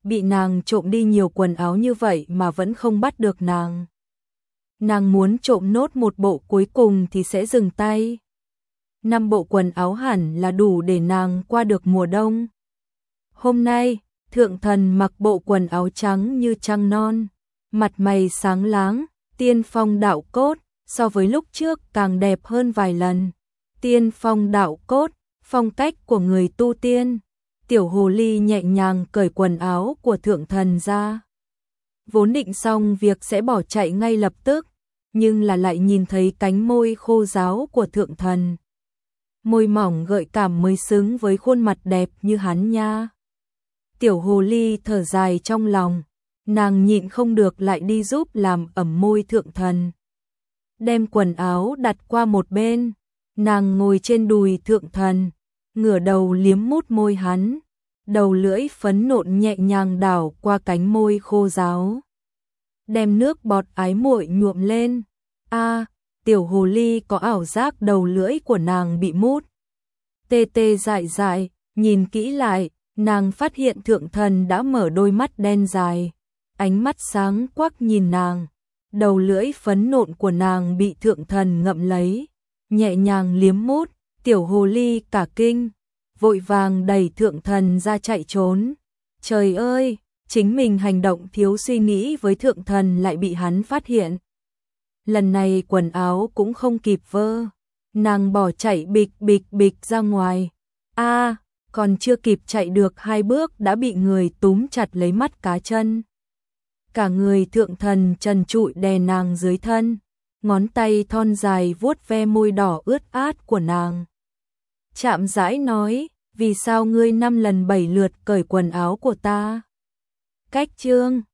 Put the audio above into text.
bị nàng trộm đi nhiều quần áo như vậy mà vẫn không bắt được nàng. Nàng muốn trộm nốt một bộ cuối cùng thì sẽ dừng tay. 5 bộ quần áo hẳn là đủ để nàng qua được mùa đông. Hôm nay, thượng thần mặc bộ quần áo trắng như trăng non, mặt mày sáng láng, tiên phong đạo cốt, so với lúc trước càng đẹp hơn vài lần. Tiên phong đạo cốt, phong cách của người tu tiên. Tiểu hồ ly nhẹ nhàng cởi quần áo của thượng thần ra. Vốn định xong việc sẽ bỏ chạy ngay lập tức, nhưng là lại nhìn thấy cánh môi khô ráo của thượng thần. Môi mỏng gợi cảm mới xứng với khuôn mặt đẹp như hắn nha. Tiểu hồ ly thở dài trong lòng, nàng nhịn không được lại đi giúp làm ẩm môi thượng thần. Đem quần áo đặt qua một bên, nàng ngồi trên đùi thượng thần, ngửa đầu liếm mút môi hắn, đầu lưỡi phấn nộn nhẹ nhàng đảo qua cánh môi khô ráo. Đem nước bọt ái muội nhuộm lên. Tiểu hồ ly có ảo giác đầu lưỡi của nàng bị mút. Tê tê dại dại, nhìn kỹ lại, nàng phát hiện thượng thần đã mở đôi mắt đen dài, ánh mắt sáng quắc nhìn nàng. Đầu lưỡi phấn nộn của nàng bị thượng thần ngậm lấy, nhẹ nhàng liếm mút. Tiểu hồ ly cả kinh, vội vàng đẩy thượng thần ra chạy trốn. Trời ơi, chính mình hành động thiếu suy nghĩ với thượng thần lại bị hắn phát hiện. Lần này quần áo cũng không kịp vơ, nàng bỏ chạy bịch bịch bịch ra ngoài. Còn chưa kịp chạy được 2 bước đã bị người túm chặt lấy mắt cá chân. Cả người thượng thần trần trụi đè nàng dưới thân, ngón tay thon dài vuốt ve môi đỏ ướt át của nàng. Chạm rãi nói, vì sao ngươi 5 lần 7 lượt cởi quần áo của ta? Cách chương